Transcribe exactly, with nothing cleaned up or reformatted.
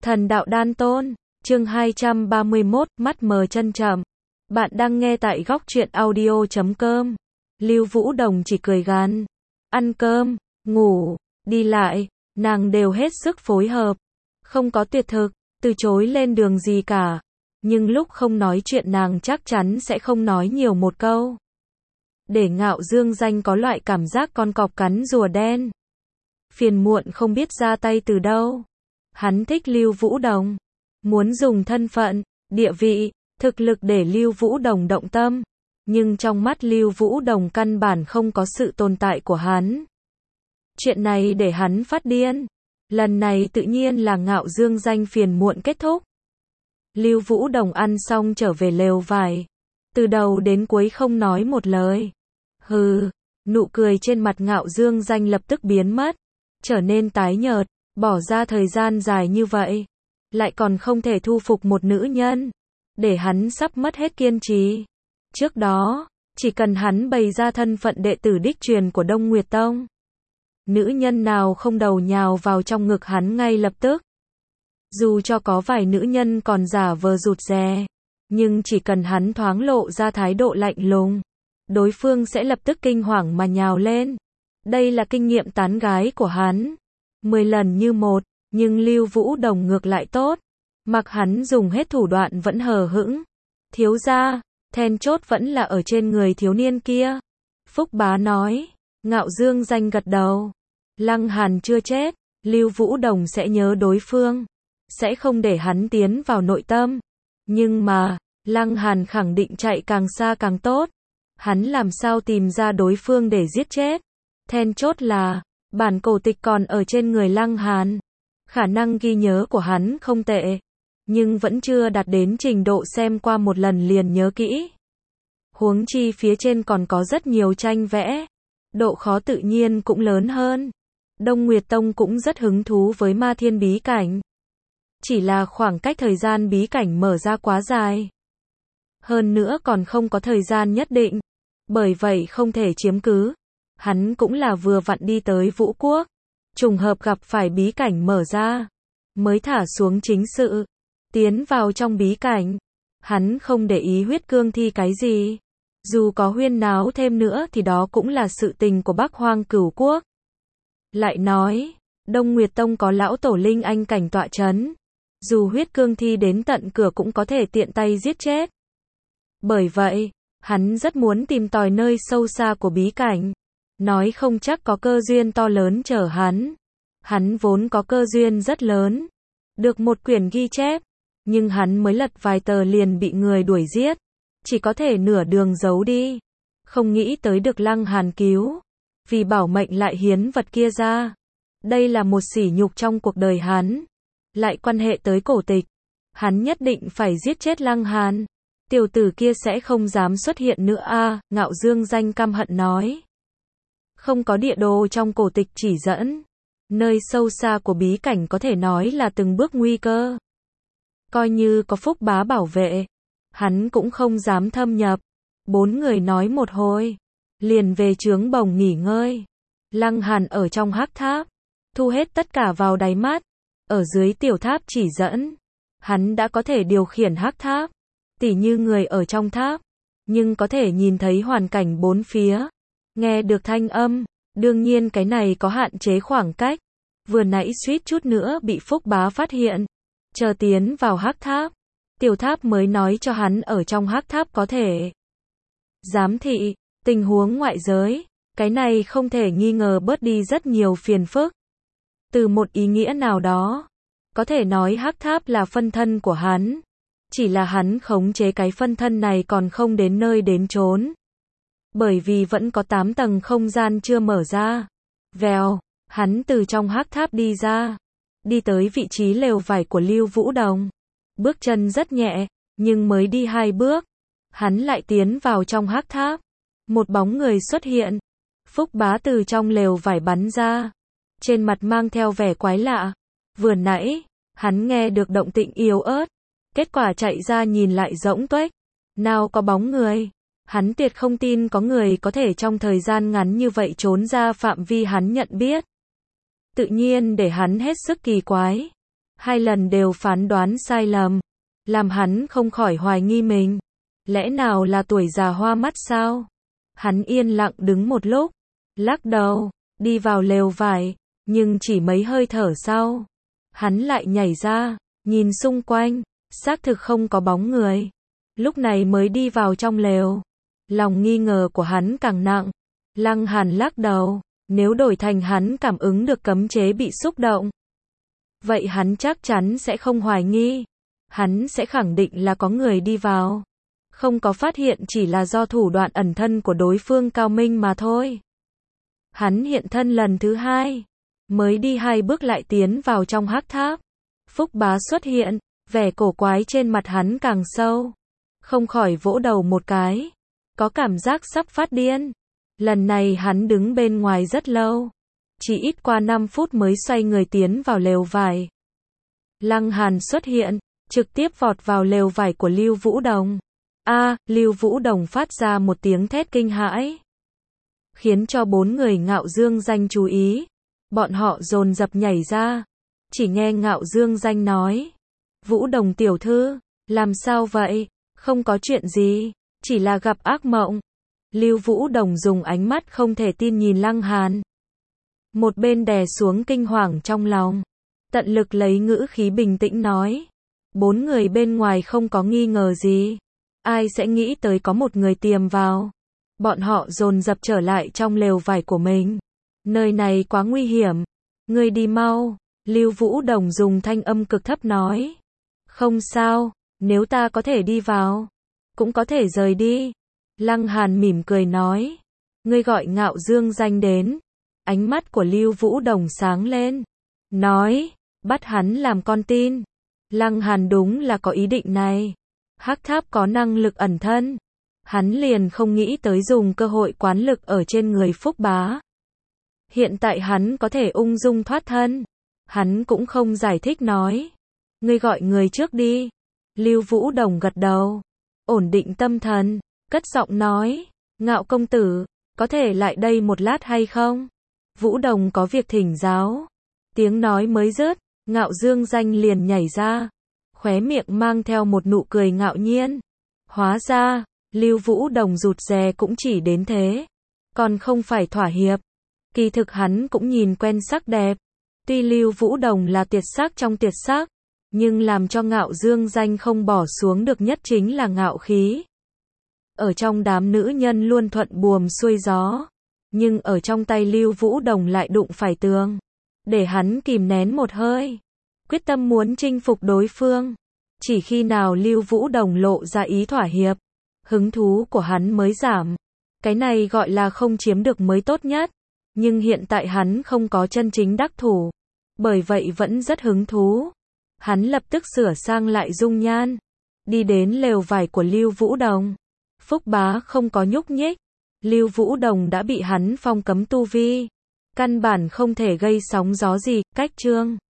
Thần đạo đan tôn, chương hai trăm ba mươi mốt, mắt mờ chân chậm. Bạn đang nghe tại góc truyện audio chấm com. Lưu Vũ Đồng chỉ cười gằn. Ăn cơm, ngủ, đi lại, nàng đều hết sức phối hợp. Không có tuyệt thực, từ chối lên đường gì cả. Nhưng lúc không nói chuyện nàng chắc chắn sẽ không nói nhiều một câu. Để Ngạo Dương Danh có loại cảm giác con cọp cắn rùa đen. Phiền muộn không biết ra tay từ đâu. Hắn thích Lưu Vũ Đồng. Muốn dùng thân phận, địa vị, thực lực để Lưu Vũ Đồng động tâm. Nhưng trong mắt Lưu Vũ Đồng căn bản không có sự tồn tại của hắn. Chuyện này để hắn phát điên. Lần này tự nhiên là Ngạo Dương Danh phiền muộn kết thúc. Lưu Vũ Đồng ăn xong trở về lều vải. Từ đầu đến cuối không nói một lời. Hừ, nụ cười trên mặt Ngạo Dương Danh lập tức biến mất. Trở nên tái nhợt, bỏ ra thời gian dài như vậy. Lại còn không thể thu phục một nữ nhân. Để hắn sắp mất hết kiên trì. Trước đó, chỉ cần hắn bày ra thân phận đệ tử đích truyền của Đông Nguyệt Tông. Nữ nhân nào không đầu nhào vào trong ngực hắn ngay lập tức. Dù cho có vài nữ nhân còn giả vờ rụt rè. Nhưng chỉ cần hắn thoáng lộ ra thái độ lạnh lùng. Đối phương sẽ lập tức kinh hoàng mà nhào lên. Đây là kinh nghiệm tán gái của hắn. Mười lần như một, nhưng Lưu Vũ Đồng ngược lại tốt. Mặc hắn dùng hết thủ đoạn vẫn hờ hững. Thiếu gia, then chốt vẫn là ở trên người thiếu niên kia. Phúc Bá nói. Ngạo Dương Danh gật đầu. Lăng Hàn chưa chết, Lưu Vũ Đồng sẽ nhớ đối phương. Sẽ không để hắn tiến vào nội tâm. Nhưng mà, Lăng Hàn khẳng định chạy càng xa càng tốt. Hắn làm sao tìm ra đối phương để giết chết. Then chốt là, bản cổ tịch còn ở trên người Lăng Hàn. Khả năng ghi nhớ của hắn không tệ. Nhưng vẫn chưa đạt đến trình độ xem qua một lần liền nhớ kỹ. Huống chi phía trên còn có rất nhiều tranh vẽ. Độ khó tự nhiên cũng lớn hơn. Đông Nguyệt Tông cũng rất hứng thú với Ma Thiên bí cảnh. Chỉ là khoảng cách thời gian bí cảnh mở ra quá dài. Hơn nữa còn không có thời gian nhất định. Bởi vậy không thể chiếm cứ. Hắn cũng là vừa vặn đi tới Vũ Quốc. Trùng hợp gặp phải bí cảnh mở ra. Mới thả xuống chính sự. Tiến vào trong bí cảnh. Hắn không để ý huyết cương thi cái gì. Dù có huyên náo thêm nữa thì đó cũng là sự tình của Bắc Hoang Cửu Quốc. Lại nói, Đông Nguyệt Tông có lão tổ linh anh cảnh tọa chấn. Dù huyết cương thi đến tận cửa cũng có thể tiện tay giết chết. Bởi vậy, hắn rất muốn tìm tòi nơi sâu xa của bí cảnh. Nói không chắc có cơ duyên to lớn chờ hắn. Hắn vốn có cơ duyên rất lớn. Được một quyển ghi chép. Nhưng hắn mới lật vài tờ liền bị người đuổi giết. Chỉ có thể nửa đường giấu đi. Không nghĩ tới được Lăng Hàn cứu. Vì bảo mệnh lại hiến vật kia ra. Đây là một sỉ nhục trong cuộc đời hắn. Lại quan hệ tới cổ tịch. Hắn nhất định phải giết chết Lăng Hàn. Tiểu tử kia sẽ không dám xuất hiện nữa a, à, Ngạo Dương Danh căm hận nói. Không có địa đồ trong cổ tịch chỉ dẫn. Nơi sâu xa của bí cảnh có thể nói là từng bước nguy cơ. Coi như có Phúc Bá bảo vệ. Hắn cũng không dám thâm nhập. Bốn người nói một hồi. Liền về trướng bồng nghỉ ngơi. Lăng Hàn ở trong hắc tháp. Thu hết tất cả vào đáy mắt. Ở dưới tiểu tháp chỉ dẫn. Hắn đã có thể điều khiển hắc tháp. Tỉ như người ở trong tháp. Nhưng có thể nhìn thấy hoàn cảnh bốn phía. Nghe được thanh âm. Đương nhiên cái này có hạn chế khoảng cách. Vừa nãy suýt chút nữa bị Phúc Bá phát hiện. Chờ tiến vào hắc tháp. Tiểu tháp mới nói cho hắn ở trong hắc tháp có thể. Giám thị, tình huống ngoại giới. Cái này không thể nghi ngờ bớt đi rất nhiều phiền phức. Từ một ý nghĩa nào đó. Có thể nói hắc tháp là phân thân của hắn. Chỉ là hắn khống chế cái phân thân này còn không đến nơi đến chốn. Bởi vì vẫn có tám tầng không gian chưa mở ra. Vèo, hắn từ trong hắc tháp đi ra. Đi tới vị trí lều vải của Lưu Vũ Đồng. Bước chân rất nhẹ, nhưng mới đi hai bước. Hắn lại tiến vào trong hắc tháp. Một bóng người xuất hiện. Phúc Bá từ trong lều vải bắn ra. Trên mặt mang theo vẻ quái lạ. Vừa nãy, hắn nghe được động tĩnh yếu ớt. Kết quả chạy ra nhìn lại rỗng tuếch. Nào có bóng người. Hắn tuyệt không tin có người có thể trong thời gian ngắn như vậy trốn ra phạm vi hắn nhận biết. Tự nhiên để hắn hết sức kỳ quái. hai lần đều phán đoán sai lầm, làm hắn không khỏi hoài nghi mình. Lẽ nào là tuổi già hoa mắt sao? Hắn yên lặng đứng một lúc, lắc đầu, đi vào lều vải, nhưng chỉ mấy hơi thở sau, hắn lại nhảy ra, nhìn xung quanh, xác thực không có bóng người. Lúc này mới đi vào trong lều, lòng nghi ngờ của hắn càng nặng. Lăng Hàn lắc đầu, nếu đổi thành hắn cảm ứng được cấm chế bị xúc động, vậy hắn chắc chắn sẽ không hoài nghi. Hắn sẽ khẳng định là có người đi vào. Không có phát hiện chỉ là do thủ đoạn ẩn thân của đối phương cao minh mà thôi. Hắn hiện thân lần thứ hai, mới đi hai bước lại tiến vào trong hắc tháp. Phúc Bá xuất hiện, vẻ cổ quái trên mặt hắn càng sâu. Không khỏi vỗ đầu một cái, có cảm giác sắp phát điên. Lần này hắn đứng bên ngoài rất lâu, chỉ ít qua năm phút mới xoay người tiến vào lều vải. Lăng Hàn xuất hiện, trực tiếp vọt vào lều vải của Lưu Vũ Đồng. A, Lưu Vũ Đồng phát ra một tiếng thét kinh hãi, khiến cho bốn người Ngạo Dương Danh chú ý. Bọn họ dồn dập nhảy ra, chỉ nghe Ngạo Dương Danh nói: "Vũ Đồng tiểu thư, làm sao vậy?" "Không có chuyện gì, chỉ là gặp ác mộng." Lưu Vũ Đồng dùng ánh mắt không thể tin nhìn Lăng Hàn, một bên đè xuống kinh hoàng trong lòng, tận lực lấy ngữ khí bình tĩnh nói: "Bốn người bên ngoài không có nghi ngờ gì, ai sẽ nghĩ tới có một người tiềm vào." Bọn họ dồn dập trở lại trong lều vải của mình. "Nơi này quá nguy hiểm, ngươi đi mau." Lưu Vũ Đồng dùng thanh âm cực thấp nói. "Không sao, nếu ta có thể đi vào, cũng có thể rời đi." Lăng Hàn mỉm cười nói. "Ngươi gọi Ngạo Dương Danh đến." Ánh mắt của Lưu Vũ Đồng sáng lên, nói: "Bắt hắn làm con tin." Lăng Hàn đúng là có ý định này. Hắc tháp có năng lực ẩn thân, hắn liền không nghĩ tới dùng cơ hội quán lực ở trên người Phúc Bá. Hiện tại hắn có thể ung dung thoát thân. Hắn cũng không giải thích nói: "Ngươi gọi người trước đi." Lưu Vũ Đồng gật đầu, ổn định tâm thần, cất giọng nói: "Ngạo công tử, có thể lại đây một lát hay không? Vũ Đồng có việc thỉnh giáo." Tiếng nói mới dứt, Ngạo Dương Danh liền nhảy ra, khóe miệng mang theo một nụ cười ngạo nhiên. Hóa ra, Lưu Vũ Đồng rụt rè cũng chỉ đến thế, còn không phải thỏa hiệp. Kỳ thực hắn cũng nhìn quen sắc đẹp. Tuy Lưu Vũ Đồng là tuyệt sắc trong tuyệt sắc, nhưng làm cho Ngạo Dương Danh không bỏ xuống được nhất chính là ngạo khí. Ở trong đám nữ nhân luôn thuận buồm xuôi gió, nhưng ở trong tay Lưu Vũ Đồng lại đụng phải tường, để hắn kìm nén một hơi, quyết tâm muốn chinh phục đối phương. Chỉ khi nào Lưu Vũ Đồng lộ ra ý thỏa hiệp, hứng thú của hắn mới giảm. Cái này gọi là không chiếm được mới tốt nhất. Nhưng hiện tại hắn không có chân chính đắc thủ, bởi vậy vẫn rất hứng thú. Hắn lập tức sửa sang lại dung nhan, đi đến lều vải của Lưu Vũ Đồng. Phúc Bá không có nhúc nhích, Lưu Vũ Đồng đã bị hắn phong cấm tu vi, căn bản không thể gây sóng gió gì. Cách chương